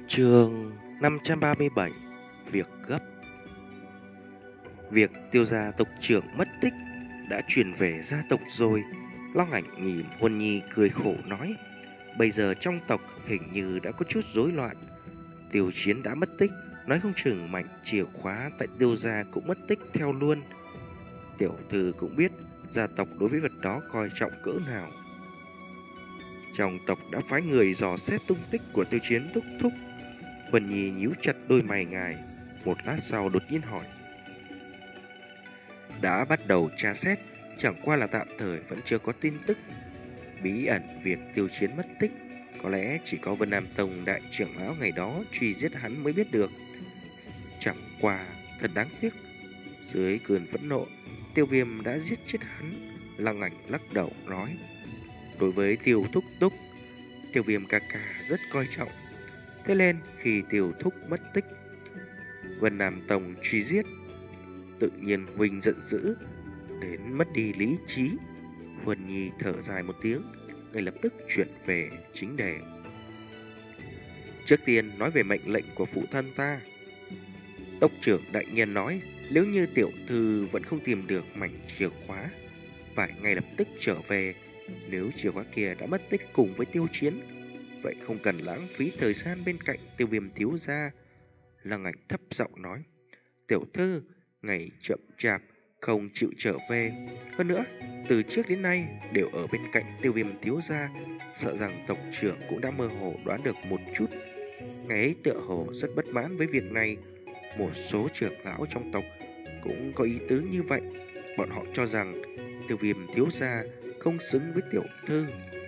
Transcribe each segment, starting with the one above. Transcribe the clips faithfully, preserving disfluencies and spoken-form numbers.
Chương năm trăm ba mươi bảy. Việc gấp. Việc Tiêu gia tộc trưởng mất tích đã truyền về gia tộc rồi. Long Ảnh nhìn Huân Nhi cười khổ nói, bây giờ trong tộc hình như đã có chút rối loạn. Tiêu Chiến đã mất tích, nói không chừng mảnh chìa khóa tại Tiêu gia cũng mất tích theo luôn. Tiểu thư cũng biết gia tộc đối với vật đó coi trọng cỡ nào. Trong tộc đã phái người dò xét tung tích của Tiêu Chiến thúc thúc. Huân Nhi nhíu chặt đôi mày ngài, một lát sau đột nhiên hỏi, đã bắt đầu tra xét, chẳng qua là tạm thời vẫn chưa có tin tức. Bí ẩn việc Tiêu Chiến mất tích có lẽ chỉ có Vân Nam Tông đại trưởng lão ngày đó truy giết hắn mới biết được. Chẳng qua thật đáng tiếc, dưới cơn phẫn nộ, Tiêu Viêm đã giết chết hắn. Lăng Ảnh lắc đầu nói, đối với Tiêu thúc thúc, Tiêu Viêm ca ca rất coi trọng. Thế nên khi Tiêu thúc mất tích, Vân Nam Tông truy giết, tự nhiên huynh giận dữ đến mất đi lý trí. Huân Nhi thở dài một tiếng, ngay lập tức chuyển về chính đề. Trước tiên nói về mệnh lệnh của phụ thân ta. Tộc trưởng đại nhân nói, nếu như tiểu thư vẫn không tìm được mảnh chìa khóa, phải ngay lập tức trở về. Nếu chìa khóa kia đã mất tích cùng với Tiêu Chiến, vậy không cần lãng phí thời gian bên cạnh Tiêu Viêm thiếu gia. Lăng Ảnh thấp giọng nói, tiểu thư ngày chậm chạp không chịu trở về, hơn nữa từ trước đến nay đều ở bên cạnh Tiêu Viêm thiếu gia, sợ rằng tộc trưởng cũng đã mơ hồ đoán được một chút. Ngày ấy tựa hồ rất bất mãn với việc này. Một số trưởng lão trong tộc cũng có ý tứ như vậy. Bọn họ cho rằng Tiêu Viêm thiếu gia không xứng với tiểu thư.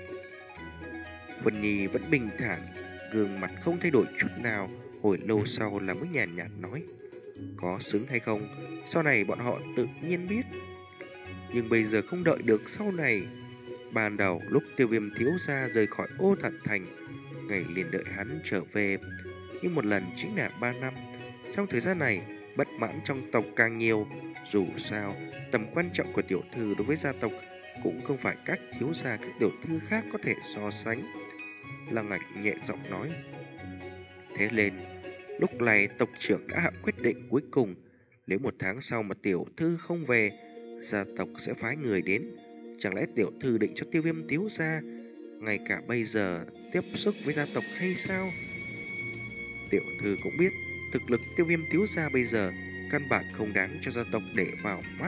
Vân Nhi vẫn bình thản, gương mặt không thay đổi chút nào. Hồi lâu sau là mới nhàn nhạt nói, có xứng hay không, sau này bọn họ tự nhiên biết. Nhưng bây giờ không đợi được sau này. Ban đầu lúc Tiêu Viêm thiếu gia rời khỏi Ô Thận Thành, ngày liền đợi hắn trở về. Nhưng một lần chính là ba năm. Trong thời gian này, bất mãn trong tộc càng nhiều. Dù sao, tầm quan trọng của tiểu thư đối với gia tộc cũng không phải các thiếu gia các tiểu thư khác có thể so sánh. Lăng Ảnh nhẹ giọng nói, thế nên lúc này tộc trưởng đã hạ quyết định cuối cùng. Nếu một tháng sau mà tiểu thư không về, gia tộc sẽ phái người đến. Chẳng lẽ tiểu thư định cho Tiêu Viêm thiếu gia ngay cả bây giờ tiếp xúc với gia tộc hay sao? Tiểu thư cũng biết thực lực Tiêu Viêm thiếu gia bây giờ căn bản không đáng cho gia tộc để vào mắt.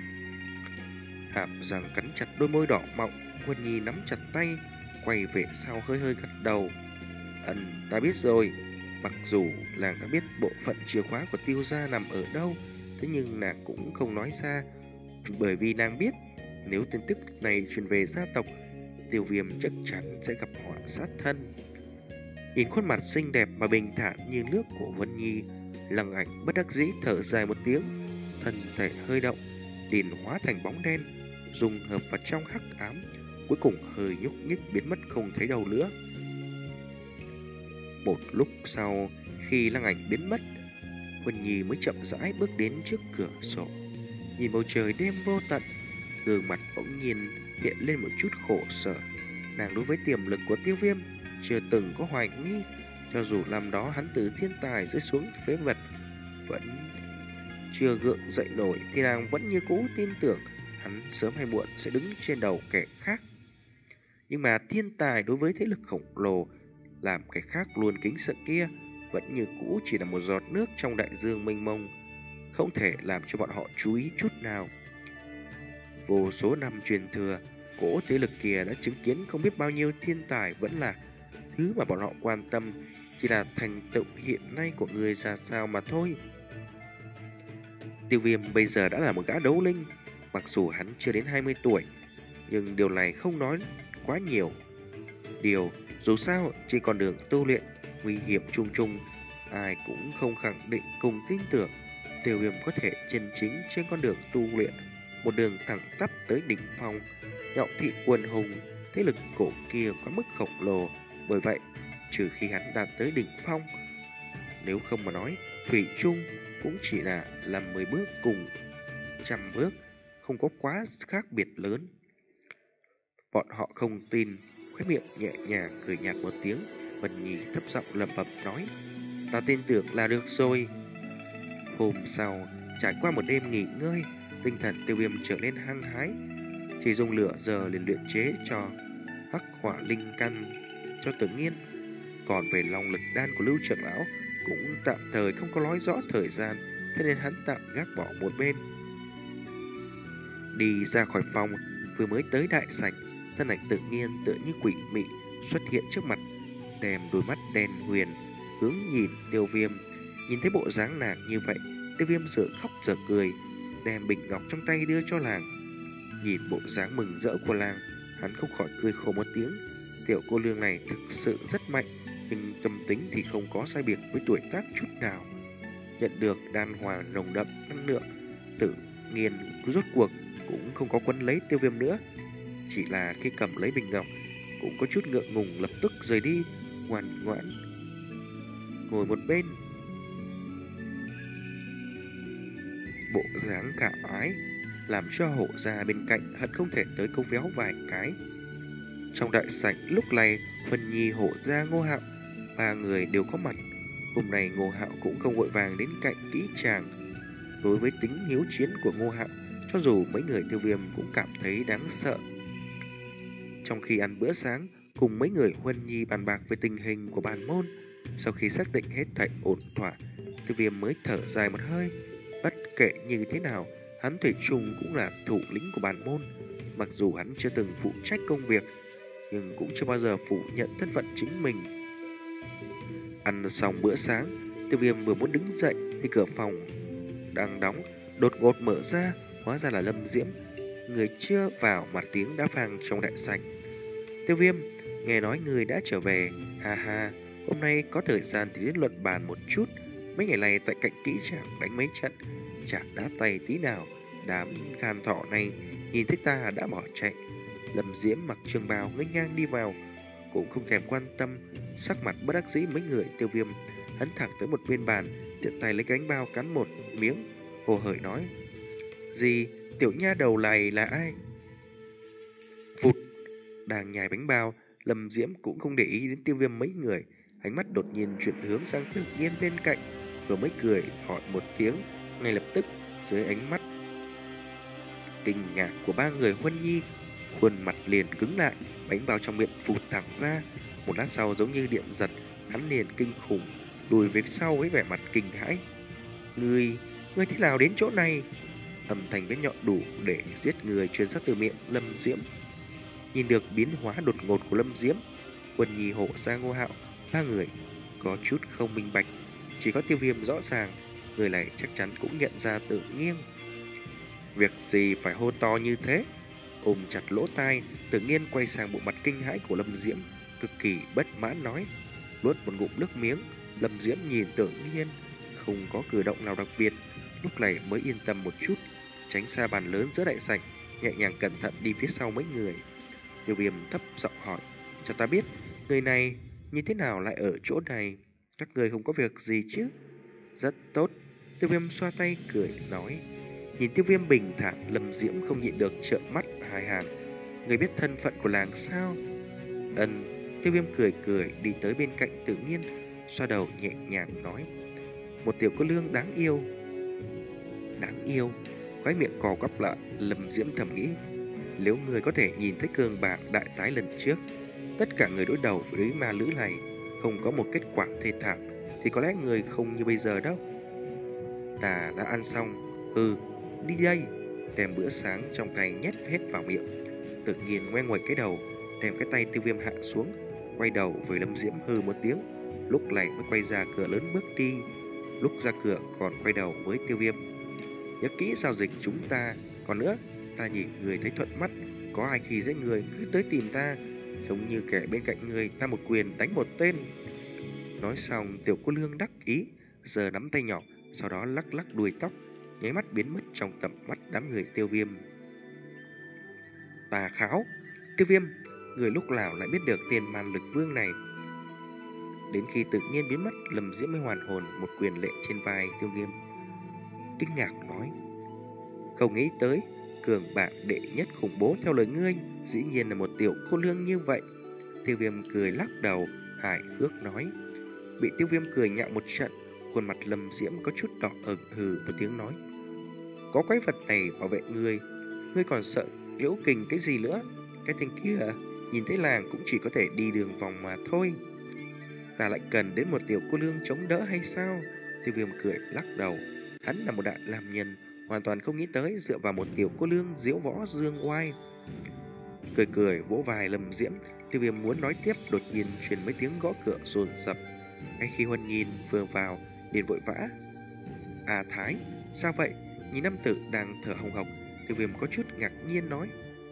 Hàm răng cắn chặt đôi môi đỏ mọng, Huân Nhi nắm chặt tay, quay về sau hơi hơi gật đầu. Ừm, ta biết rồi. Mặc dù nàng đã biết bộ phận chìa khóa của Tiêu gia nằm ở đâu, thế nhưng nàng cũng không nói ra, bởi vì nàng biết nếu tin tức này truyền về gia tộc, Tiêu Viêm chắc chắn sẽ gặp họa sát thân. Nhìn khuôn mặt xinh đẹp mà bình thản như nước của Vân Nhi, Lăng Ảnh bất đắc dĩ thở dài một tiếng, thân thể hơi động, liền hóa thành bóng đen, dung hợp vào trong hắc ám, cuối cùng hơi nhúc nhích biến mất không thấy đâu nữa. Một lúc sau, khi Lăng Ảnh biến mất, Huân Nhi mới chậm rãi bước đến trước cửa sổ, nhìn bầu trời đêm vô tận, gương mặt bỗng nhiên hiện lên một chút khổ sở. Nàng đối với tiềm lực của Tiêu Viêm chưa từng có hoài nghi, cho dù năm đó hắn từ thiên tài rơi xuống phế vật vẫn chưa gượng dậy nổi, thì nàng vẫn như cũ tin tưởng hắn sớm hay muộn sẽ đứng trên đầu kẻ khác. Nhưng mà thiên tài đối với thế lực khổng lồ làm kẻ khác luôn kính sợ kia vẫn như cũ chỉ là một giọt nước trong đại dương mênh mông, không thể làm cho bọn họ chú ý chút nào. Vô số năm truyền thừa, cỗ thế lực kia đã chứng kiến không biết bao nhiêu thiên tài, vẫn là thứ mà bọn họ quan tâm chỉ là thành tựu hiện nay của người ra sao mà thôi. Tiêu Viêm bây giờ đã là một gã đấu linh, mặc dù hắn chưa đến hai mươi tuổi, nhưng điều này không nói quá nhiều. Điều dù sao chỉ còn đường tu luyện nguy hiểm trùng trùng, ai cũng không khẳng định cùng tin tưởng Tiêu Viêm có thể chân chính trên con đường tu luyện, một đường thẳng tắp tới đỉnh phong. Ngạo thị quần hùng, thế lực cổ kia quá mức khổng lồ, bởi vậy trừ khi hắn đạt tới đỉnh phong, nếu không mà nói thủy chung cũng chỉ là làm mười bước cùng trăm bước, không có quá khác biệt lớn. Bọn họ không tin, khóe miệng nhẹ nhàng cười nhạt một tiếng. Vân Nhi thấp giọng lẩm bẩm nói, ta tin tưởng là được rồi. Hôm sau, trải qua một đêm nghỉ ngơi, tinh thần Tiêu Viêm trở nên hăng hái. Chỉ dùng lửa giờ liền luyện chế cho hắc hỏa linh căn cho Tự Nhiên. Còn về long lực đan của Lưu trưởng lão cũng tạm thời không có nói rõ thời gian, thế nên hắn tạm gác bỏ một bên. Đi ra khỏi phòng, vừa mới tới đại sảnh, thân ảnh Tự Nhiên tựa như quỷ mị xuất hiện trước mặt, đem đôi mắt đen huyền hướng nhìn Tiêu Viêm. Nhìn thấy bộ dáng nàng như vậy, Tiêu Viêm dở khóc dở cười, đem bình ngọc trong tay đưa cho nàng. Nhìn bộ dáng mừng rỡ của nàng, hắn không khỏi cười khổ một tiếng. Tiểu cô nương này thực sự rất mạnh, nhưng tâm tính thì không có sai biệt với tuổi tác chút nào. Nhận được đan hòa nồng đậm năng lượng, Tự Nhiên rốt cuộc cũng không có quấn lấy Tiêu Viêm nữa. Chỉ là khi cầm lấy bình ngọc cũng có chút ngượng ngùng, lập tức rời đi, ngoan ngoãn ngồi một bên. Bộ dáng cả ái làm cho hộ gia bên cạnh hận không thể tới câu véo vài cái. Trong đại sảnh lúc này, Huân Nhi, hộ gia, Ngô Hạo ba người đều có mặt. Hôm nay Ngô Hạo cũng không vội vàng đến cạnh kỹ chàng. Đối với tính hiếu chiến của Ngô Hạo, cho dù mấy người Tiêu Viêm cũng cảm thấy đáng sợ. Trong khi ăn bữa sáng, cùng mấy người Huân Nhi bàn bạc về tình hình của bản môn, sau khi xác định hết thảy ổn thỏa, Tiêu Viêm mới thở dài một hơi. Bất kể như thế nào, hắn thủy chung cũng là thủ lĩnh của bản môn. Mặc dù hắn chưa từng phụ trách công việc, nhưng cũng chưa bao giờ phủ nhận thân phận chính mình. Ăn xong bữa sáng, Tiêu Viêm vừa muốn đứng dậy thì cửa phòng đang đóng đột ngột mở ra, hóa ra là Lâm Diễm. Người chưa vào mà tiếng đã vang trong đại sảnh. Tiêu Viêm, nghe nói người đã trở về, ha ha, hôm nay có thời gian thì đến luận bàn một chút. Mấy ngày này tại cạnh kỹ chàng đánh mấy trận, chàng đá tay tí nào, đám gan thọ này nhìn thấy ta đã bỏ chạy. Lâm Diễm mặc trường bào nghênh ngang đi vào, cũng không thèm quan tâm sắc mặt bất đắc dĩ mấy người Tiêu Viêm. Hắn thẳng tới một bên bàn, tiện tay lấy cái bánh bao cắn một miếng, hồ hởi nói: "Gì, tiểu nha đầu này là ai?" Vụt, đang nhai bánh bao, Lâm Diễm cũng không để ý đến Tiêu Viêm mấy người, ánh mắt đột nhiên chuyển hướng sang Tự Nhiên bên cạnh, vừa mới cười hỏi một tiếng, ngay lập tức dưới ánh mắt kinh ngạc của ba người Huân Nhi, khuôn mặt liền cứng lại, bánh bao trong miệng phụt thẳng ra. Một lát sau giống như điện giật, hắn liền kinh khủng lùi về sau với vẻ mặt kinh hãi. "Ngươi, ngươi thế nào đến chỗ này?" Âm thanh vết nhọn đủ để giết người truyền ra từ miệng Lâm Diễm. Nhìn được biến hóa đột ngột của Lâm Diễm, Huân Nhi, Hộ gia, Ngô Hạo ba người có chút không minh bạch, chỉ có Tiêu Viêm rõ ràng, người này chắc chắn cũng nhận ra Tự Nhiên. Việc gì phải hô to như thế? Ôm chặt lỗ tai, Tự Nhiên quay sang bộ mặt kinh hãi của Lâm Diễm, cực kỳ bất mãn nói. Nuốt một ngụm nước miếng, Lâm Diễm nhìn Tự Nhiên không có cử động nào đặc biệt, lúc này mới yên tâm một chút, tránh xa bàn lớn giữa đại sảnh, nhẹ nhàng cẩn thận đi phía sau mấy người. Tiêu Viêm thấp giọng hỏi: "Cho ta biết, người này như thế nào lại ở chỗ này? Các người không có việc gì chứ?" "Rất tốt." Tiêu Viêm xoa tay cười nói. Nhìn Tiêu Viêm bình thản, Lâm Diễm không nhịn được trợn mắt hai hàng. "Người biết thân phận của làng sao?" "Ừm." Tiêu Viêm cười cười đi tới bên cạnh Tự Nhiên, xoa đầu nhẹ nhàng nói: "Một tiểu cô nương đáng yêu." Đáng yêu? Khóe miệng cò quắp lại, Lâm Diễm thầm nghĩ, nếu người có thể nhìn thấy cường bạc đại tái lần trước, tất cả người đối đầu với ma nữ này không có một kết quả thê thảm, thì có lẽ người không như bây giờ đâu. Ta đã ăn xong, ừ, đi đây. Đem bữa sáng trong tay nhét hết vào miệng. Tự nhiên ngoe ngoẩy cái đầu, đem cái tay Tiêu Viêm hạ xuống, quay đầu với Lâm Diễm hừ một tiếng, lúc này mới quay ra cửa lớn bước đi. Lúc ra cửa còn quay đầu với Tiêu Viêm: "Nhớ kỹ giao dịch chúng ta. Còn nữa, ta nhìn người thấy thuận mắt, có ai khi dễ người cứ tới tìm ta, giống như kẻ bên cạnh người ta một quyền đánh một tên." Nói xong, tiểu cô nương đắc ý giơ nắm tay nhỏ, sau đó lắc lắc đuôi tóc, nháy mắt biến mất trong tầm mắt đám người Tiêu Viêm. Tà Kháo, Tiêu Viêm, người lúc nào lại biết được tên man lực vương này? Đến khi Tự Nhiên biến mất, Lâm Diễm mới hoàn hồn, một quyền lệ trên vai Tiêu Viêm, kinh ngạc nói: "Không nghĩ tới, cường bạc đệ nhất khủng bố theo lời ngươi, dĩ nhiên là một tiểu cô nương như vậy." Tiêu Viêm cười lắc đầu, hài hước nói: bị Tiêu Viêm cười nhạo một trận. Khuôn mặt Lâm Diễm có chút đỏ ửng, hừ một tiếng nói: có quái vật này bảo vệ ngươi, ngươi còn sợ Liễu Kình cái gì nữa? Cái tên kia nhìn thấy làng cũng chỉ có thể đi đường vòng mà thôi. Ta lại cần đến một tiểu cô nương chống đỡ hay sao? Tiêu Viêm cười lắc đầu. Hắn là một đại làm nhân, hoàn toàn không nghĩ tới dựa vào một tiểu cô nương diễu võ dương oai. Cười cười vỗ vai Lâm Diễm, Tiêu Viêm muốn nói tiếp, đột nhiên truyền mấy tiếng gõ cửa dồn dập. Ngay khi Huân Nhìn vừa vào, liền vội vã: À Thái, sao vậy? Nhìn nam tử đang thở hồng hộc, Tiêu Viêm có chút ngạc nhiên nói: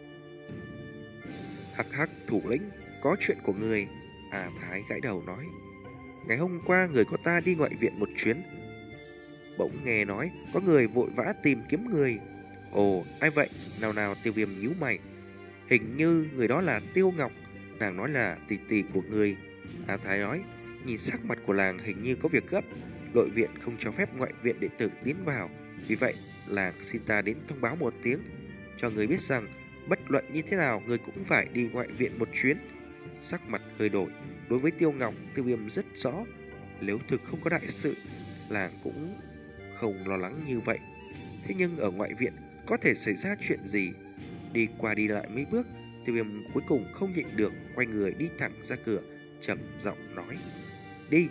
Hắc hắc, thủ lĩnh, có chuyện của người. À Thái gãi đầu nói: Ngày hôm qua người của ta đi ngoại viện một chuyến, bỗng nghe nói có người vội vã tìm kiếm người. Ồ, ai vậy? Nào nào. Tiêu Viêm nhíu mày. Hình như người đó là Tiêu Ngọc, nàng nói là tỷ tỷ của người. A Thái nói: Nhìn sắc mặt của làng hình như có việc gấp, nội viện không cho phép ngoại viện đệ tử tiến vào, vì vậy làng xin ta đến thông báo một tiếng, cho người biết rằng bất luận như thế nào người cũng phải đi ngoại viện một chuyến. Sắc mặt hơi đổi. Đối với Tiêu Ngọc, Tiêu Viêm rất rõ, nếu thực không có đại sự, làng cũng không lo lắng như vậy. Thế nhưng ở ngoại viện có thể xảy ra chuyện gì? Đi qua đi lại mấy bước, Tiêu Viêm cuối cùng không nhịn được, quay người đi thẳng ra cửa, trầm giọng nói: Đi.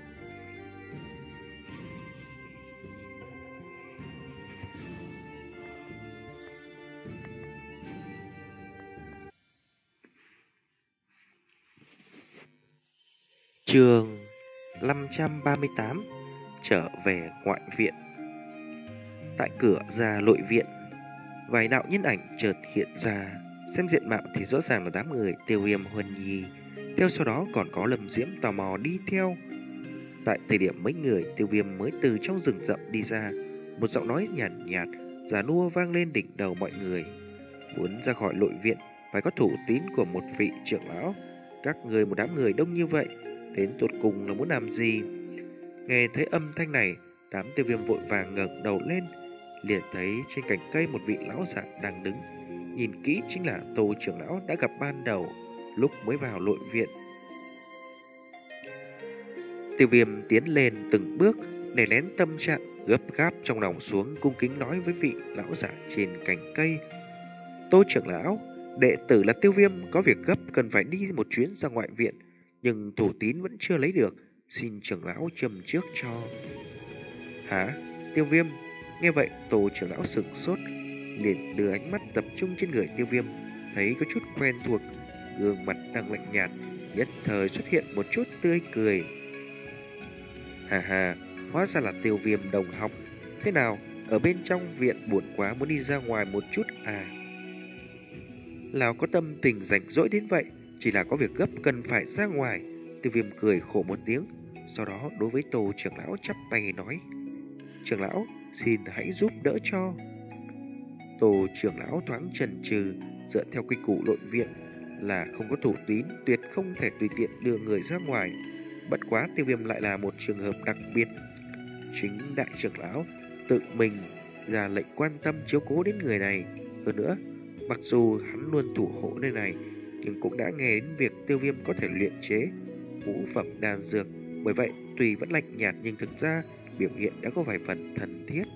Chương năm trăm ba mươi tám: Trở về ngoại viện. Tại cửa ra nội viện, vài đạo nhân ảnh chợt hiện ra. Xem diện mạo thì rõ ràng là đám người Tiêu Viêm, Huân Nhi, theo sau đó còn có Lâm Diễm tò mò đi theo. Tại thời điểm mấy người Tiêu Viêm mới từ trong rừng rậm đi ra, một giọng nói nhàn nhạt, nhạt già nua vang lên đỉnh đầu mọi người: Muốn ra khỏi nội viện phải có thủ tín của một vị trưởng lão. Các người một đám người đông như vậy, đến tột cùng là muốn làm gì? Nghe thấy âm thanh này, đám Tiêu Viêm vội vàng ngẩng đầu lên, liền thấy trên cành cây một vị lão giả đang đứng. Nhìn kỹ chính là Tô trưởng lão đã gặp ban đầu lúc mới vào nội viện. Tiêu Viêm tiến lên từng bước, để lén tâm trạng gấp gáp trong lòng xuống, cung kính nói với vị lão giả trên cành cây: Tô trưởng lão, đệ tử là Tiêu Viêm, có việc gấp cần phải đi một chuyến ra ngoại viện, nhưng thủ tín vẫn chưa lấy được, xin trưởng lão châm trước cho. Hả? Tiêu Viêm? Nghe vậy Tô trưởng lão sửng sốt, liền đưa ánh mắt tập trung trên người Tiêu Viêm, thấy có chút quen thuộc, gương mặt đang lạnh nhạt, nhất thời xuất hiện một chút tươi cười. Hà hà, hóa ra là Tiêu Viêm đồng học. Thế nào, ở bên trong viện buồn quá muốn đi ra ngoài một chút à? Lão có tâm tình rảnh rỗi đến vậy, chỉ là có việc gấp cần phải ra ngoài. Tiêu Viêm cười khổ một tiếng, sau đó đối với Tô trưởng lão chắp tay nói: Trưởng lão, xin hãy giúp đỡ cho. Tô trưởng lão thoáng chần chừ, dựa theo quy củ nội viện là không có thủ tín, tuyệt không thể tùy tiện đưa người ra ngoài. Bất quá Tiêu Viêm lại là một trường hợp đặc biệt. Chính đại trưởng lão tự mình ra lệnh quan tâm chiếu cố đến người này. Hơn nữa, mặc dù hắn luôn thủ hộ nơi này, nhưng cũng đã nghe đến việc Tiêu Viêm có thể luyện chế ngũ phẩm đan dược. Bởi vậy, tuy vẫn lạnh nhạt nhưng thực ra biểu hiện đã có vài phần thân thiết.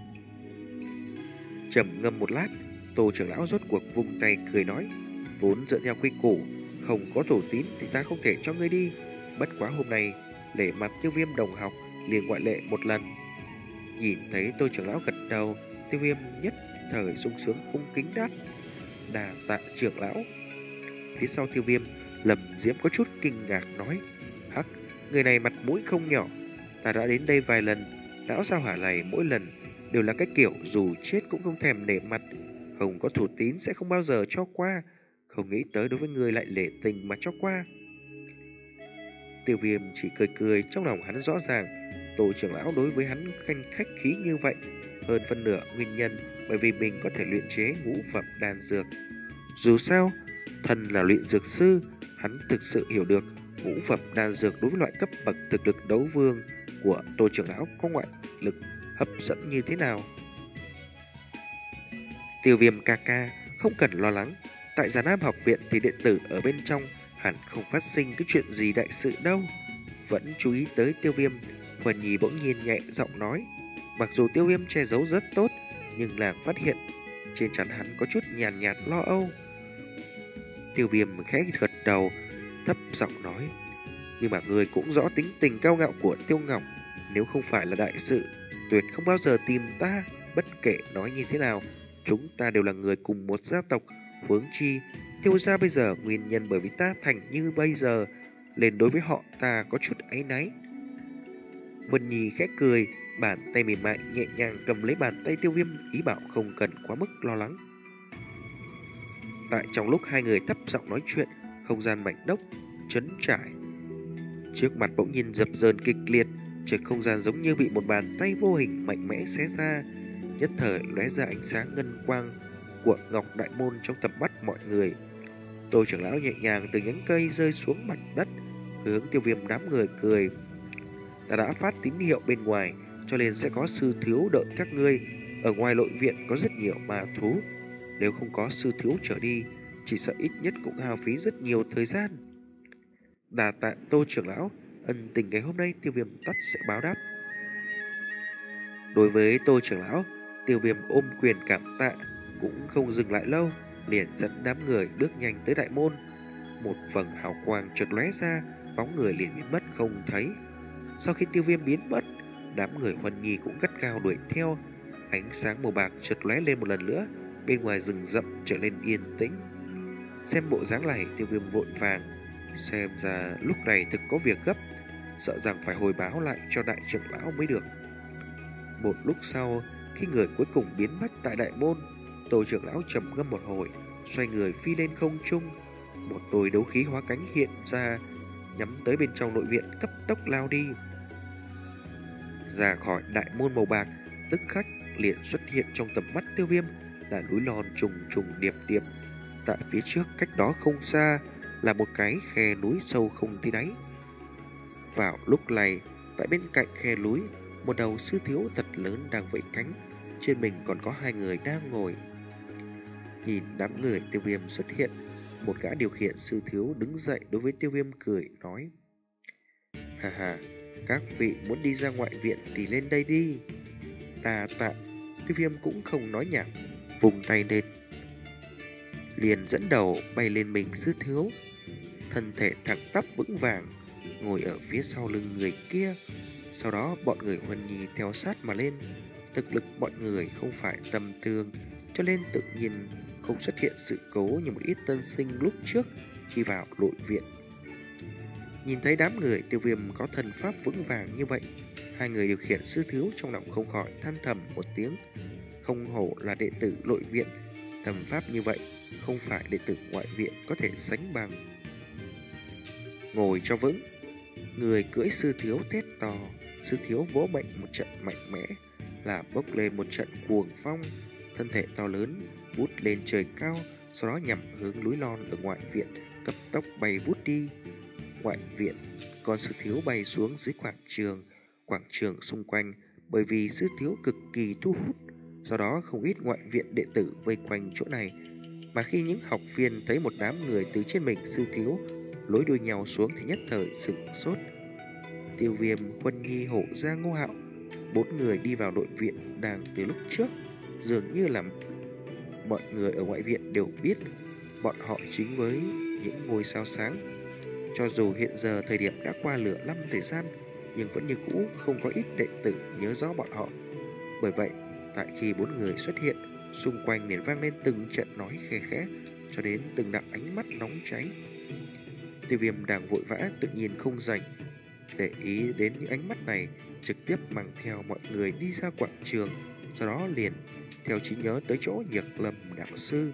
Trầm ngâm một lát, Tô trưởng lão rốt cuộc vung tay cười nói: Vốn dựa theo quy củ, không có thủ tín thì ta không thể cho ngươi đi. Bất quá hôm nay, để mặt Tiêu Viêm đồng học liền ngoại lệ một lần. Nhìn thấy Tô trưởng lão gật đầu, Tiêu Viêm nhất thời sung sướng cung kính đáp: Đà tạ trưởng lão. Phía sau Tiêu Viêm, Lâm Diễm có chút kinh ngạc nói: Hắc, người này mặt mũi không nhỏ. Ta đã đến đây vài lần, lão sao hỏa này mỗi lần đều là cái kiểu dù chết cũng không thèm nể mặt, không có thủ tín sẽ không bao giờ cho qua. Không nghĩ tới đối với người lại lễ tình mà cho qua. Tiêu Viêm chỉ cười cười, trong lòng hắn rõ ràng Tô trưởng lão đối với hắn khanh khách khí như vậy, hơn phân nửa nguyên nhân bởi vì mình có thể luyện chế ngũ phẩm đan dược. Dù sao, thân là luyện dược sư, hắn thực sự hiểu được ngũ phẩm đan dược đối với loại cấp bậc thực lực đấu vương của Tô trưởng lão có ngoại lực hấp dẫn như thế nào. Tiêu Viêm ca ca, không cần lo lắng, tại Già Nam học viện thì đệ tử ở bên trong hẳn không phát sinh cái chuyện gì đại sự đâu. vẫn chú ý tới Tiêu Viêm, Huân Nhi bỗng nhiên nhẹ giọng nói. Mặc dù Tiêu Viêm che giấu rất tốt, nhưng nàng phát hiện trên trán hắn có chút nhàn nhạt, nhạt lo âu. Tiêu Viêm khẽ gật đầu, thấp giọng nói. Nhưng mà người cũng rõ tính tình cao ngạo của Tiêu Ngọc. Nếu không phải là đại sự, tuyệt không bao giờ tìm ta. Bất kể nói như thế nào, chúng ta đều là người cùng một gia tộc. Huống chi, Tiêu gia bây giờ nguyên nhân bởi vì ta thành như bây giờ, nên đối với họ ta có chút áy náy. Vân Nhi khẽ cười, bàn tay mềm mại nhẹ nhàng cầm lấy bàn tay Tiêu Viêm, ý bảo không cần quá mức lo lắng. Tại trong lúc hai người thấp giọng nói chuyện, không gian mảnh đất trấn trải. Trước mặt bỗng nhiên dập dờn kịch liệt, trực không gian giống như bị một bàn tay vô hình mạnh mẽ xé ra, nhất thời lóe ra ánh sáng ngân quang của Ngọc Đại Môn trong tầm mắt mọi người. Tô trưởng lão nhẹ nhàng từ nhánh cây rơi xuống mặt đất, hướng Tiêu Viêm đám người cười. Ta đã phát tín hiệu bên ngoài, cho nên sẽ có sư thiếu đợi các ngươi. Ở ngoài nội viện có rất nhiều ma thú, nếu không có sư thiếu trở đi, chỉ sợ ít nhất cũng hao phí rất nhiều thời gian. Đà tạ Tô trưởng lão, ân tình ngày hôm nay Tiêu Viêm tất sẽ báo đáp. Đối với Tô trưởng lão, Tiêu Viêm ôm quyền cảm tạ, cũng không dừng lại lâu, liền dẫn đám người bước nhanh tới đại môn. Một vầng hào quang chợt lóe ra, bóng người liền biến mất không thấy. Sau khi Tiêu Viêm biến mất, đám người Huân Nhi cũng gắt gao đuổi theo. Ánh sáng màu bạc chợt lóe lên một lần nữa, bên ngoài rừng rậm trở nên yên tĩnh. Xem bộ dáng này, Tiêu Viêm vội vàng, xem ra lúc này thực có việc gấp, sợ rằng phải hồi báo lại cho đại trưởng lão mới được. Một lúc sau, khi người cuối cùng biến mất tại đại môn, Tô trưởng lão trầm ngâm một hồi, xoay người phi lên không trung. Một đôi đấu khí hóa cánh hiện ra, nhắm tới bên trong nội viện, cấp tốc lao đi. Ra khỏi đại môn màu bạc, tức khắc liền xuất hiện trong tầm mắt Tiêu Viêm là núi non trùng trùng điệp điệp. Tại phía trước cách đó không xa là một cái khe núi sâu không thấy đáy. Vào lúc này, tại bên cạnh khe núi, một đầu sư thiếu thật lớn đang vẫy cánh, trên mình còn có hai người đang ngồi. Nhìn đám người Tiêu Viêm xuất hiện, một gã điều khiển sư thiếu đứng dậy đối với Tiêu Viêm cười nói. Hà hà, các vị muốn đi ra ngoại viện thì lên đây đi. Đà tạ. Tiêu Viêm cũng không nói nhảm, vùng tay lên, liền dẫn đầu bay lên mình sư thiếu, thân thể thẳng tắp vững vàng ngồi ở phía sau lưng người kia. Sau đó bọn người Huân Nhi theo sát mà lên. Thực lực mọi người không phải tầm thường, cho nên tự nhiên không xuất hiện sự cố như một ít tân sinh lúc trước khi vào nội viện. Nhìn thấy đám người Tiêu Viêm có thần pháp vững vàng như vậy, hai người điều khiển sư thiếu trong lòng không khỏi than thầm một tiếng. Không hổ là đệ tử nội viện, thần pháp như vậy không phải đệ tử ngoại viện có thể sánh bằng. Ngồi cho vững. Người cưỡi sư thiếu thét to. Sư thiếu vỗ mạnh một trận mạnh mẽ, là bốc lên một trận cuồng phong, thân thể to lớn vút lên trời cao, sau đó nhằm hướng núi non ở ngoại viện, cấp tốc bay vút đi. Ngoại viện, con sư thiếu bay xuống dưới quảng trường. Quảng trường xung quanh bởi vì sư thiếu cực kỳ thu hút, do đó không ít ngoại viện đệ tử vây quanh chỗ này. Mà khi những học viên thấy một đám người từ trên mình sư thiếu lối đuôi nhau xuống thì nhất thời sửng sốt. Tiêu Viêm, Huân Nhi, Hổ Gia, Ngô Hạo, bốn người đi vào nội viện đang từ lúc trước. Dường như là mọi người ở ngoại viện đều biết bọn họ chính với những ngôi sao sáng. Cho dù hiện giờ thời điểm đã qua lửa năm thời gian, nhưng vẫn như cũ không có ít đệ tử nhớ rõ bọn họ. Bởi vậy, tại khi bốn người xuất hiện, xung quanh liền vang lên từng trận nói khe khẽ, cho đến từng đạo ánh mắt nóng cháy. Tiêu Viêm đang vội vã tự nhiên không rảnh để ý đến những ánh mắt này, trực tiếp mang theo mọi người đi ra quảng trường, sau đó liền theo trí nhớ tới chỗ Nhược Lâm đạo sư.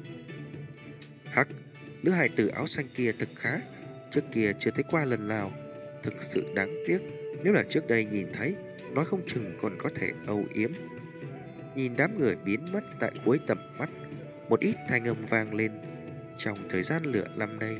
Hắc, nữ hài tử áo xanh kia thực khá, trước kia chưa thấy qua lần nào, thực sự đáng tiếc. Nếu là trước đây nhìn thấy, nói không chừng còn có thể âu yếm. Nhìn đám người biến mất tại cuối tầm mắt, một ít thanh âm vang lên. Trong thời gian lửa năm nay,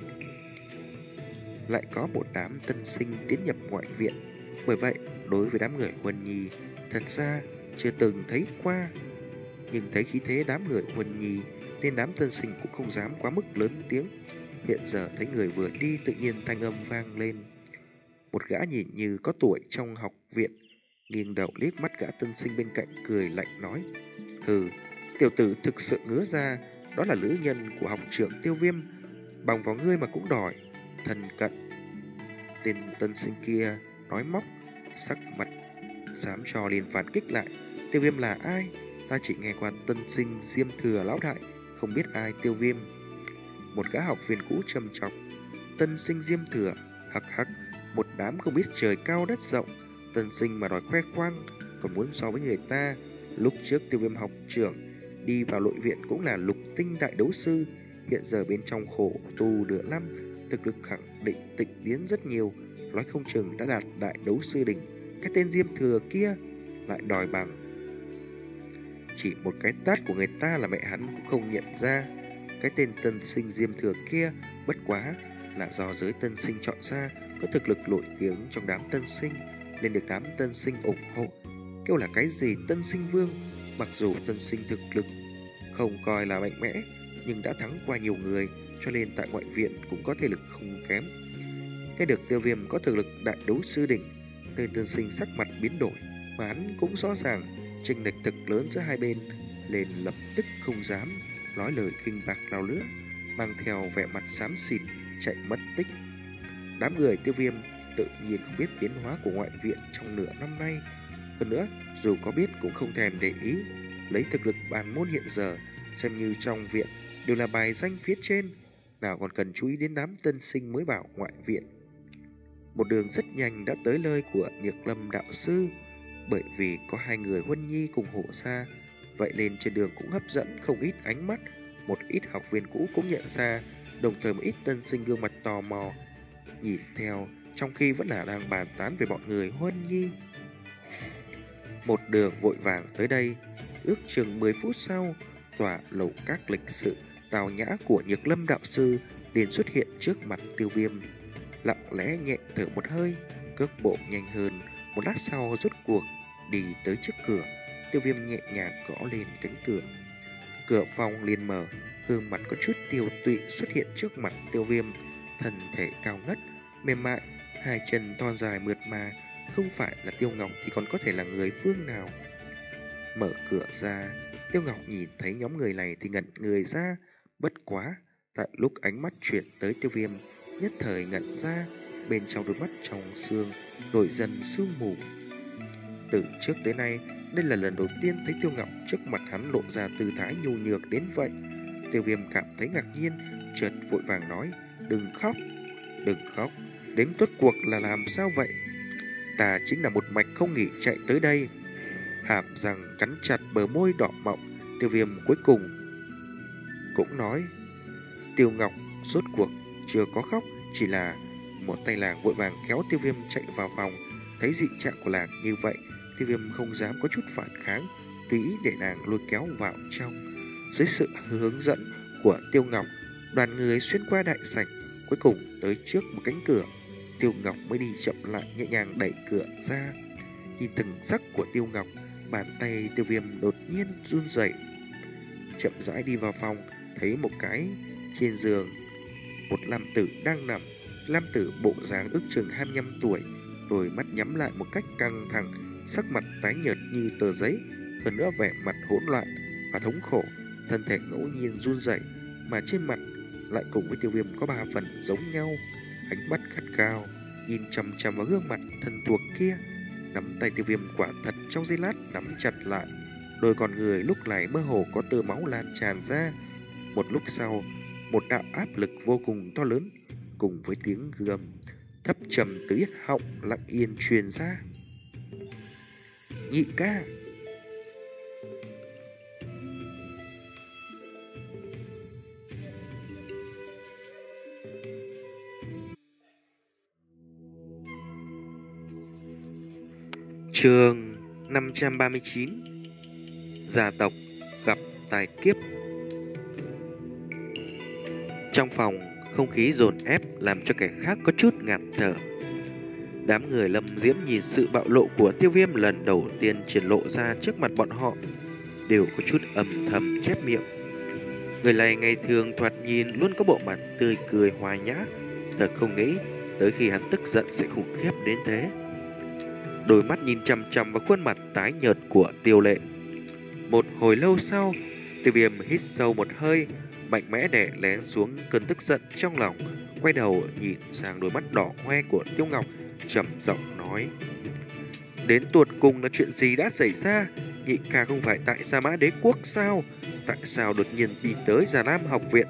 lại có một đám tân sinh tiến nhập ngoại viện. Bởi vậy, đối với đám người Huân Nhi, thật ra chưa từng thấy qua. Nhưng thấy khí thế đám người Huân Nhi, nên đám tân sinh cũng không dám quá mức lớn tiếng. Hiện giờ thấy người vừa đi, tự nhiên thanh âm vang lên. Một gã nhìn như có tuổi trong học viện nghiêng đầu liếc mắt gã tân sinh bên cạnh, cười lạnh nói: Hừ, tiểu tử thực sự ngứa ra, đó là lữ nhân của học trưởng Tiêu Viêm, bằng vào ngươi mà cũng đòi thân cận. Tên tân sinh kia nói móc, sắc mặt dám cho liền phản kích lại: Tiêu Viêm là ai? Ta chỉ nghe qua tân sinh Diêm Thừa lão đại, không biết ai Tiêu Viêm. Một gã học viên cũ trầm trọng: Tân sinh Diêm Thừa, hắc hắc, một đám không biết trời cao đất rộng. Tân sinh mà đòi khoe khoang, còn muốn so với người ta. Lúc trước Tiêu Viêm học trưởng đi vào nội viện cũng là lục tinh đại đấu sư, hiện giờ bên trong khổ tu nửa năm, thực lực khẳng định tịnh tiến rất nhiều, nói không chừng đã đạt đại đấu sư đỉnh. Cái tên Diêm Thừa kia lại đòi bằng. Chỉ một cái tát của người ta là mẹ hắn cũng không nhận ra. Cái tên tân sinh Diêm Thừa kia bất quá là do giới tân sinh chọn ra, có thực lực nổi tiếng trong đám tân sinh, nên được đám tân sinh ủng hộ. Kêu là cái gì tân sinh vương. Mặc dù tân sinh thực lực không coi là mạnh mẽ, nhưng đã thắng qua nhiều người, cho nên tại ngoại viện cũng có thể lực không kém. Nghe được Tiêu Viêm có thực lực đại đấu sư đỉnh, tên tân sinh sắc mặt biến đổi, mà hắn cũng rõ ràng chênh lệch thực lớn giữa hai bên, nên lập tức không dám nói lời khinh bạc nào nữa, mang theo vẻ mặt xám xịt chạy mất tích. Đám người Tiêu Viêm tự nhiên không biết biến hóa của ngoại viện trong nửa năm nay. Hơn nữa, dù có biết cũng không thèm để ý, lấy thực lực bản môn hiện giờ, xem như trong viện đều là bài danh phía trên, nào còn cần chú ý đến đám tân sinh mới vào ngoại viện. Một đường rất nhanh đã tới nơi của Nhược Lâm đạo sư, bởi vì có hai người Huân Nhi cùng hộ ra, vậy nên trên đường cũng hấp dẫn không ít ánh mắt. Một ít học viên cũ cũng nhận ra, đồng thời một ít tân sinh gương mặt tò mò nhìn theo, trong khi vẫn là đang bàn tán về bọn người Huân Nhi. Một đường vội vàng tới đây, ước chừng mười phút sau, tòa lầu các lịch sự tào nhã của Nhược Lâm đạo sư liền xuất hiện trước mặt Tiêu Viêm. Lặng lẽ nhẹ thở một hơi, cước bộ nhanh hơn, một lát sau rốt cuộc đi tới trước cửa. Tiêu Viêm nhẹ nhàng gõ lên cánh cửa. Cửa phòng liền mở, gương mặt có chút tiêu tụy xuất hiện trước mặt Tiêu Viêm. Thân thể cao ngất, mềm mại, hai chân thon dài mượt mà, không phải là Tiêu Ngọc thì còn có thể là người phương nào. Mở cửa ra, Tiêu Ngọc nhìn thấy nhóm người này thì ngẩn người ra. Bất quá, tại lúc ánh mắt chuyển tới Tiêu Viêm, nhất thời ngẩn ra, bên trong đôi mắt trong xương đổi dần sương mù. Từ trước tới nay, đây là lần đầu tiên thấy Tiêu Ngọc trước mặt hắn lộ ra tư thái nhu nhược đến vậy. Tiêu Viêm cảm thấy ngạc nhiên, chợt vội vàng nói: Đừng khóc, đừng khóc, đến tốt cuộc là làm sao vậy? Ta chính là một mạch không nghỉ chạy tới đây. Hàm răng cắn chặt bờ môi đỏ mọng, Tiêu Viêm cuối cùng cũng nói: Tiêu Ngọc rốt cuộc chưa có khóc, chỉ là một tay làng vội vàng kéo Tiêu Viêm chạy vào phòng. Thấy dị trạng của làng như vậy, Tiêu Viêm không dám có chút phản kháng, tùy ý để nàng lôi kéo vào trong. Dưới sự hướng dẫn của Tiêu Ngọc, đoàn người xuyên qua đại sảnh, cuối cùng tới trước một cánh cửa. Tiêu Ngọc mới đi chậm lại, nhẹ nhàng đẩy cửa ra. Nhìn từng sắc của Tiêu Ngọc, bàn tay Tiêu Viêm đột nhiên run rẩy, chậm rãi đi vào phòng, thấy một cái trên giường một nam tử đang nằm. Nam tử bộ dáng ước chừng hai mươi lăm tuổi, đôi mắt nhắm lại một cách căng thẳng, sắc mặt tái nhợt như tờ giấy, hơn nữa vẻ mặt hỗn loạn và thống khổ, thân thể ngẫu nhiên run rẩy, mà trên mặt lại cùng với Tiêu Viêm có ba phần giống nhau. Ánh mắt gắt gao nhìn chằm chằm vào gương mặt thân thuộc kia. Nắm tay Tiêu Viêm quả thật trong giây lát nắm chặt lại, đôi con người lúc này mơ hồ có tơ máu lan tràn ra. Một lúc sau, một đạo áp lực vô cùng to lớn cùng với tiếng gầm thấp trầm từ yết họng lặng yên truyền ra: Nhị ca! Chương năm trăm ba mươi chín: Gia tộc gặp tai kiếp. Trong phòng, không khí dồn ép làm cho kẻ khác có chút ngạt thở. Đám người Lâm Diễm nhìn sự bạo lộ của Tiêu Viêm lần đầu tiên triển lộ ra trước mặt bọn họ, đều có chút âm thầm chép miệng. Người này ngày thường thoạt nhìn luôn có bộ mặt tươi cười hòa nhã, thật không nghĩ tới khi hắn tức giận sẽ khủng khiếp đến thế. Đôi mắt nhìn chằm chằm vào khuôn mặt tái nhợt của Tiêu Lệ. Một hồi lâu sau, Tiêu Viêm hít sâu một hơi, mạnh mẽ đè lén xuống cơn tức giận trong lòng, quay đầu nhìn sang đôi mắt đỏ hoe của Tiêu Ngọc, trầm giọng nói: đến tuột cùng là chuyện gì đã xảy ra? Nhị ca không phải tại Sa Mã Đế Quốc sao? Tại sao đột nhiên đi tới Già Lam học viện?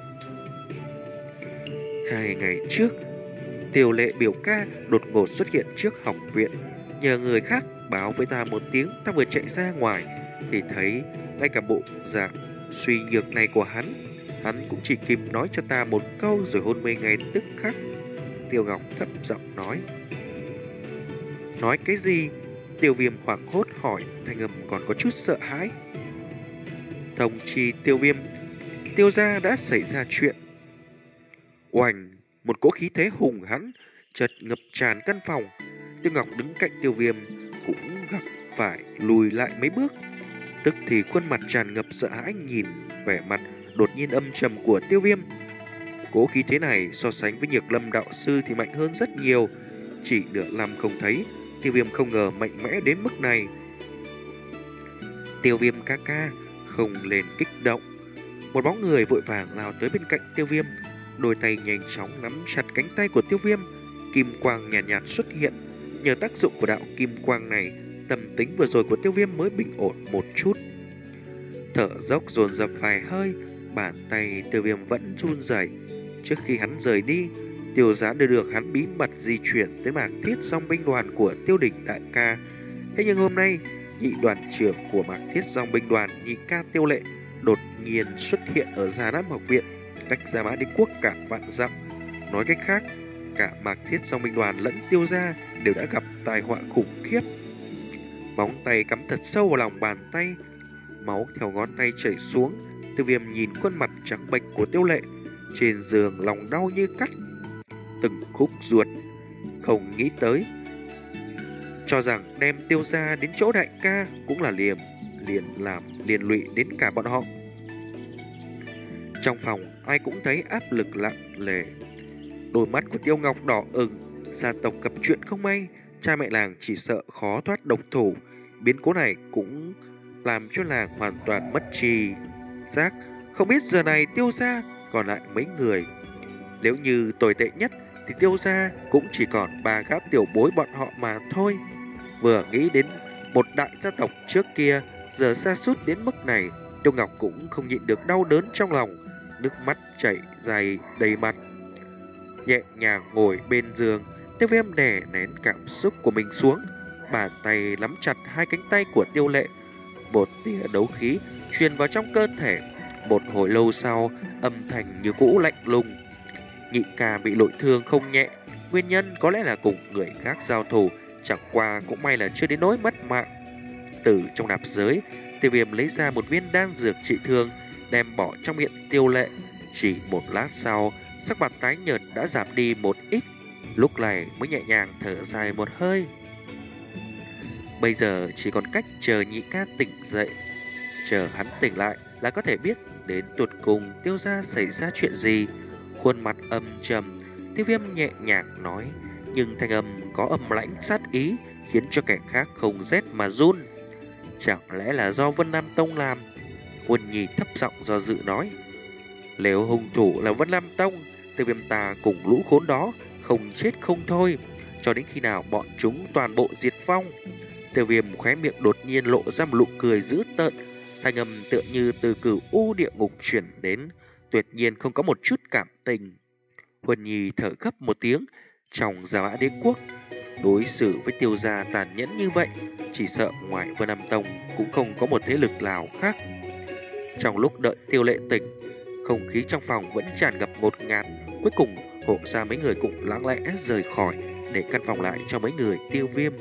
Hai ngày trước, Tiêu Lệ biểu ca đột ngột xuất hiện trước học viện, nhờ người khác báo với ta một tiếng. Ta vừa chạy ra ngoài thì thấy ngay cả bộ dạng suy nhược này của hắn. Hắn cũng chỉ kịp nói cho ta một câu rồi hôn mê ngay tức khắc. Tiêu Ngọc thấp giọng nói. Nói cái gì? Tiêu Viêm hoảng hốt hỏi, thanh âm còn có chút sợ hãi. Thông chi Tiêu Viêm, Tiêu gia đã xảy ra chuyện. Oành, một cỗ khí thế hùng hãn chợt ngập tràn căn phòng. Tiêu Ngọc đứng cạnh Tiêu Viêm cũng gặp phải lùi lại mấy bước. Tức thì khuôn mặt tràn ngập sợ hãi nhìn vẻ mặt đột nhiên âm trầm của Tiêu Viêm. Cỗ khí thế này so sánh với Nhược Lâm đạo sư thì mạnh hơn rất nhiều. Chỉ nửa năm không thấy, Tiêu Viêm không ngờ mạnh mẽ đến mức này. Tiêu Viêm ca ca, không lên kích động. Một bóng người vội vàng lao tới bên cạnh Tiêu Viêm, đôi tay nhanh chóng nắm chặt cánh tay của Tiêu Viêm. Kim quang nhàn nhạt, nhạt xuất hiện. Nhờ tác dụng của đạo kim quang này, tâm tính vừa rồi của Tiêu Viêm mới bình ổn một chút. Thở dốc dồn dập vài hơi, bàn tay Tiêu Viêm vẫn run rẩy. Trước khi hắn rời đi, Tiêu Giá đưa được hắn bí mật di chuyển tới Mạc Thiết Dòng binh đoàn của Tiêu Đỉnh đại ca. Thế nhưng hôm nay, nhị đoàn trưởng của Mạc Thiết Dòng binh đoàn nhị ca Tiêu Lệ đột nhiên xuất hiện ở Già Lam học viện, cách Sa Mã Đế Quốc cả vạn dặm. Nói cách khác, cả Mạc Thiết Dòng binh đoàn lẫn Tiêu gia đều đã gặp tai họa khủng khiếp. Móng tay cắm thật sâu vào lòng bàn tay, máu theo ngón tay chảy xuống. Tiêu Viêm nhìn khuôn mặt trắng bệch của Tiêu Lệ, trên giường lòng đau như cắt từng khúc ruột. Không nghĩ tới, cho rằng đem Tiêu gia đến chỗ đại ca cũng là liềm liền làm liên lụy đến cả bọn họ. Trong phòng ai cũng thấy áp lực nặng nề. Đôi mắt của Tiêu Ngọc đỏ ửng. Gia tộc gặp chuyện không may, cha mẹ làng chỉ sợ khó thoát độc thủ. Biến cố này cũng làm cho làng hoàn toàn mất tri giác. Không biết giờ này Tiêu gia còn lại mấy người. Nếu như tồi tệ nhất thì Tiêu gia cũng chỉ còn ba gã tiểu bối bọn họ mà thôi. Vừa nghĩ đến một đại gia tộc trước kia giờ sa sút đến mức này, Tiêu Ngọc cũng không nhịn được đau đớn trong lòng, nước mắt chảy dài đầy mặt. Nhẹ nhàng ngồi bên giường, Tiêu Viêm đè nén cảm xúc của mình xuống, bàn tay nắm chặt hai cánh tay của Tiêu Lệ. Một tia đấu khí truyền vào trong cơ thể. Một hồi lâu sau, âm thanh như cũ lạnh lùng. Nhị ca bị nội thương không nhẹ, nguyên nhân có lẽ là cùng người khác giao thủ, chẳng qua cũng may là chưa đến nỗi mất mạng. Từ trong nạp giới, Tiêu Viêm lấy ra một viên đan dược trị thương, đem bỏ trong miệng Tiêu Lệ. Chỉ một lát sau, sắc mặt tái nhợt đã giảm đi một ít, lúc này mới nhẹ nhàng thở dài một hơi. Bây giờ chỉ còn cách chờ nhị ca tỉnh dậy. Chờ hắn tỉnh lại là có thể biết đến tuột cùng Tiêu gia xảy ra chuyện gì. Khuôn mặt âm trầm, Tiêu Viêm nhẹ nhàng nói, nhưng thanh âm có âm lãnh sát ý, khiến cho kẻ khác không rét mà run. Chẳng lẽ là do Vân Nam Tông làm? Quân Nhi thấp giọng do dự nói, nếu hung thủ là Vân Nam Tông, Tiêu Viêm ta cùng lũ khốn đó không chết không thôi, cho đến khi nào bọn chúng toàn bộ diệt vong. Tiêu Viêm khóe miệng đột nhiên lộ ra một nụ cười dữ tợn, thanh âm tựa như từ cửu u địa ngục chuyển đến, tuyệt nhiên không có một chút cảm tình. Huân Nhi thở gấp một tiếng, trong Già Mã Đế Quốc đối xử với Tiêu gia tàn nhẫn như vậy, chỉ sợ ngoài Vân Nam Tông cũng không có một thế lực nào khác. Trong lúc đợi Tiêu Lệ tỉnh, không khí trong phòng vẫn tràn ngập ngột ngạt. Cuối cùng hộ gia mấy người cũng lặng lẽ rời khỏi, để căn phòng lại cho mấy người Tiêu Viêm.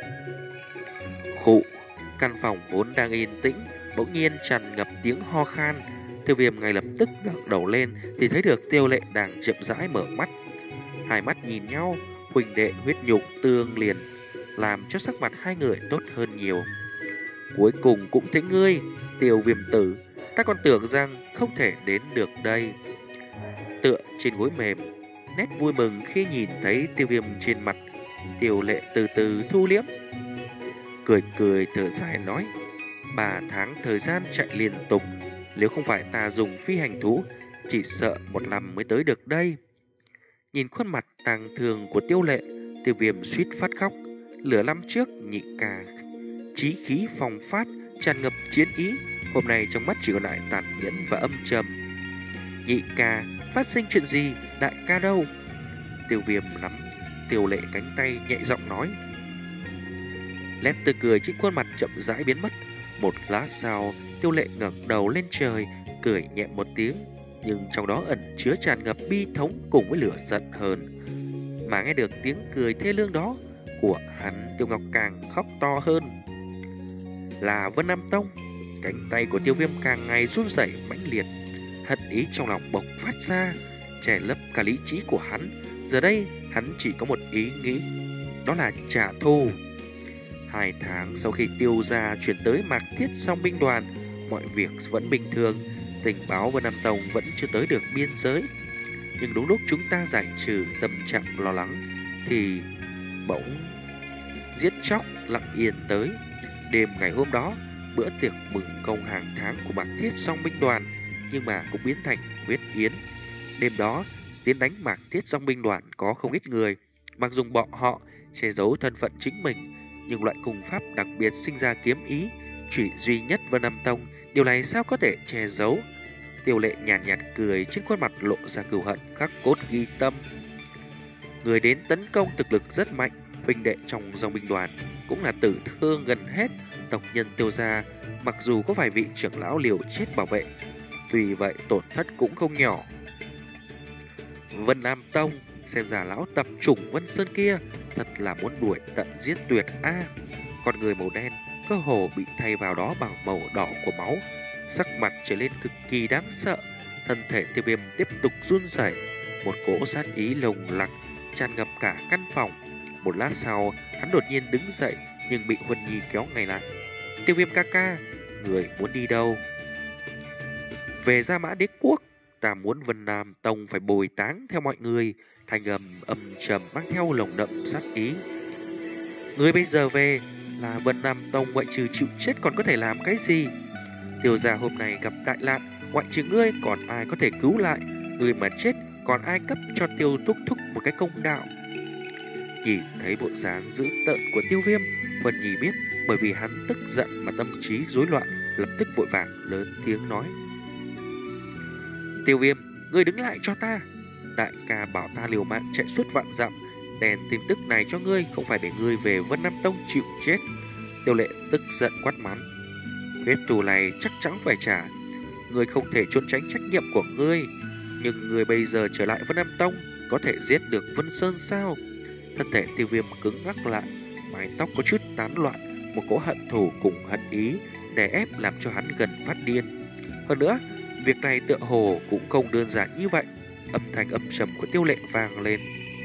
Khụ, căn phòng vốn đang yên tĩnh bỗng nhiên tràn ngập tiếng ho khan. Tiêu Viêm ngay lập tức ngẩng đầu lên thì thấy được Tiêu Lệ đang chậm rãi mở mắt. Hai mắt nhìn nhau, huynh đệ huyết nhục tương liền, làm cho sắc mặt hai người tốt hơn nhiều. Cuối cùng cũng thấy ngươi, Tiêu Viêm tử, ta còn tưởng rằng không thể đến được đây. Tựa trên gối mềm, nét vui mừng khi nhìn thấy Tiêu Viêm trên mặt. Tiêu Lệ từ từ thu liếm, cười cười thở dài nói: Ba tháng thời gian chạy liên tục, nếu không phải ta dùng phi hành thú, chỉ sợ một năm mới tới được đây. Nhìn khuôn mặt tang thương của Tiêu Lệ, Tiêu Viêm suýt phát khóc. Lửa năm trước nhị ca chí khí phong phát, tràn ngập chiến ý, hôm nay trong mắt chỉ còn lại tàn nhẫn và âm trầm. Nhị ca, phát sinh chuyện gì? Đại ca đâu? Tiêu Viêm nắm Tiêu Lệ cánh tay nhẹ giọng nói. Nét tươi cười trên khuôn mặt chậm rãi biến mất. Một lát sau, Tiêu Lệ ngẩng đầu lên trời, cười nhẹ một tiếng, nhưng trong đó ẩn chứa tràn ngập bi thống cùng với lửa giận hơn. Mà nghe được tiếng cười thê lương đó của hắn, Tiêu Ngọc càng khóc to hơn. Là Vân Nam Tông. Cánh tay của Tiêu Viêm càng ngày run rẩy mãnh liệt, hận ý trong lòng bộc phát ra, che lấp cả lý trí của hắn. Giờ đây hắn chỉ có một ý nghĩ, đó là trả thù. Hai tháng sau khi Tiêu gia chuyển tới Mạc Thiết Song binh đoàn, mọi việc vẫn bình thường. Tình báo Vân Nam Tông vẫn chưa tới được biên giới. Nhưng đúng lúc chúng ta giải trừ tâm trạng lo lắng thì bỗng giết chóc lặng yên tới. Đêm ngày hôm đó, bữa tiệc mừng công hàng tháng của Mạc Thiết Song binh đoàn nhưng mà cũng biến thành huyết yến. Đêm đó, tiến đánh Mạc Thiết Song binh đoàn có không ít người. Mặc dù bọn họ che giấu thân phận chính mình, nhưng loại cùng pháp đặc biệt sinh ra kiếm ý, chỉ duy nhất Vân Nam Tông, điều này sao có thể che giấu. Tiêu Lệ nhàn nhạt, nhạt cười, trên khuôn mặt lộ ra cừu hận khắc cốt ghi tâm. Người đến tấn công thực lực rất mạnh, huynh đệ trong dòng binh đoàn cũng là tử thương gần hết. Tộc nhân Tiêu gia mặc dù có vài vị trưởng lão liều chết bảo vệ, tuy vậy tổn thất cũng không nhỏ. Vân Nam Tông, xem ra lão tập chủng Vân Sơn kia thật là muốn đuổi tận giết tuyệt a. À, con người màu đen cơ hồ bị thay vào đó bằng màu đỏ của máu, sắc mặt trở lên cực kỳ đáng sợ. Thân thể Tiêu Viêm tiếp tục run rẩy, một cỗ sát ý lồng lặc tràn ngập cả căn phòng. Một lát sau, hắn đột nhiên đứng dậy nhưng bị Huân Nhi kéo ngay lại. Tiêu Viêm ca ca, người muốn đi đâu? Về Gia Mã Đế Quốc. Ta muốn Vân Nam Tông phải bồi táng theo mọi người. Thành âm âm trầm mang theo lồng đậm sát ý. Người bây giờ về là Vân Nam Tông, ngoại trừ chịu chết còn có thể làm cái gì? Tiêu gia hôm nay gặp đại nạn, ngoại trừ ngươi còn ai có thể cứu lại? Người mà chết còn ai cấp cho Tiêu thúc thúc một cái công đạo? Nhìn thấy bộ dáng dữ tợn của Tiêu Viêm, Vân Nhi biết bởi vì hắn tức giận mà tâm trí rối loạn, lập tức vội vàng lớn tiếng nói. Tiêu Viêm, ngươi đứng lại cho ta. Đại ca bảo ta liều mạng chạy suốt vạn dặm, đèn tin tức này cho ngươi không phải để ngươi về Vân Nam Tông chịu chết. Tiêu Lệ tức giận quát mắng. Huyết tù này chắc chắn phải trả. Ngươi không thể trốn tránh trách nhiệm của ngươi. Nhưng ngươi bây giờ trở lại Vân Nam Tông có thể giết được Vân Sơn sao? Thân thể Tiêu Viêm cứng ngắc lại, mái tóc có chút tán loạn, một cỗ hận thù cùng hận ý đè ép làm cho hắn gần phát điên. Hơn nữa, việc này tựa hồ cũng không đơn giản như vậy. Âm thanh âm trầm của Tiêu Lệ vang lên.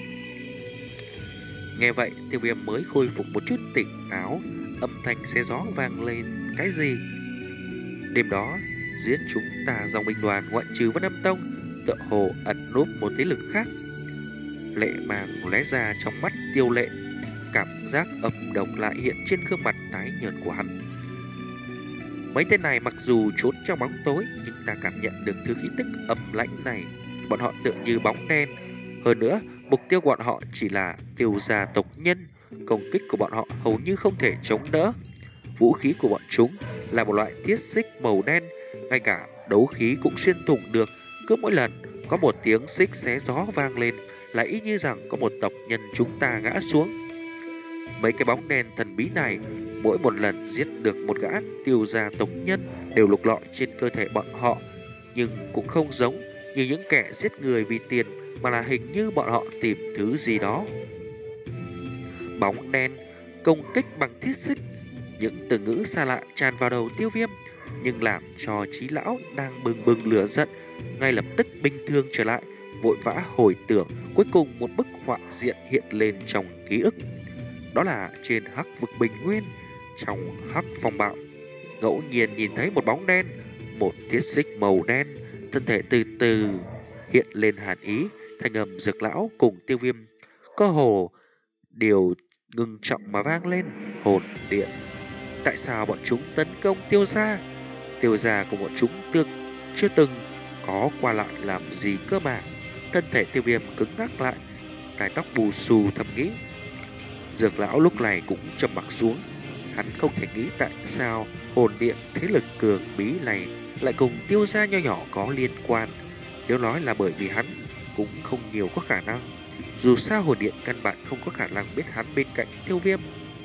Nghe vậy, Tiêu Viêm mới khôi phục một chút tỉnh táo. Âm thanh xé gió vang lên. Cái gì? Đêm đó, giết chúng ta dòng binh đoàn ngoại trừ Vân Nam Tông, tựa hồ ẩn núp một thế lực khác. Lệ màng lóe ra trong mắt Tiêu Lệ, cảm giác âm độc lại hiện trên gương mặt tái nhợt của hắn. Mấy tên này mặc dù trốn trong bóng tối, nhưng ta cảm nhận được thứ khí tức âm lãnh này. Bọn họ tựa như bóng đen. Hơn nữa, mục tiêu của bọn họ chỉ là Tiêu gia tộc nhân. Công kích của bọn họ hầu như không thể chống đỡ. Vũ khí của bọn chúng là một loại thiết xích màu đen, ngay cả đấu khí cũng xuyên thủng được. Cứ mỗi lần có một tiếng xích xé gió vang lên là y như rằng có một tộc nhân chúng ta ngã xuống. Mấy cái bóng đen thần bí này mỗi một lần giết được một gã Tiêu gia tộc nhân đều lục lọi trên cơ thể bọn họ, nhưng cũng không giống như những kẻ giết người vì tiền, mà là hình như bọn họ tìm thứ gì đó. Bóng đen công kích bằng thiết xích. Những từ ngữ xa lạ tràn vào đầu Tiêu Viêm, nhưng làm cho trí lão đang bừng bừng lửa giận ngay lập tức bình thường trở lại, vội vã hồi tưởng. Cuối cùng một bức họa diện hiện lên trong ký ức. Đó là trên hắc vực bình nguyên, trong hắc phong bạo, ngẫu nhiên nhìn thấy một bóng đen, một thiết xích màu đen, thân thể từ từ hiện lên hàn ý, Thanh âm Dược lão cùng Tiêu Viêm cơ hồ đều ngưng trọng mà vang lên. Hồn điện, tại sao bọn chúng tấn công Tiêu gia? Tiêu gia của bọn chúng tương chưa từng có qua lại làm gì cơ mà. Thân thể Tiêu Viêm cứng ngắc lại, tai tóc bù xù thầm nghĩ. Dược lão lúc này cũng trầm mặc xuống. Hắn không thể nghĩ tại sao hồn điện thế lực cường bí này lại cùng Tiêu gia nho nhỏ có liên quan. Nếu nói là bởi vì hắn, cũng không nhiều có khả năng. Dù sao hồn điện căn bản không có khả năng biết hắn bên cạnh Tiêu Viêm.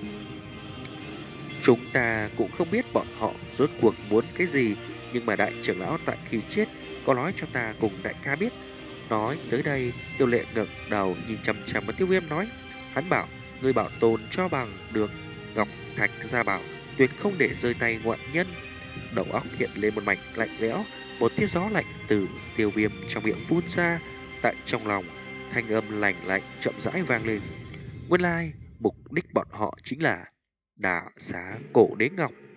Chúng ta cũng không biết bọn họ rốt cuộc muốn cái gì, nhưng mà đại trưởng lão tại khi chết có nói cho ta cùng đại ca biết. Nói tới đây, Tiêu Lệ ngẩng đầu nhìn chằm chằm vào Tiêu Viêm nói, hắn bảo người bảo tồn cho bằng được ngọc thạch gia bảo, tuyệt không để rơi tay ngoại nhân. Đầu óc hiện lên một mảnh lạnh lẽo, một tia gió lạnh từ Tiêu Viêm trong miệng phun ra. Tại trong lòng, thanh âm lạnh lạnh chậm rãi vang lên. Nguyên lai, mục đích bọn họ chính là đả xá cổ đế ngọc.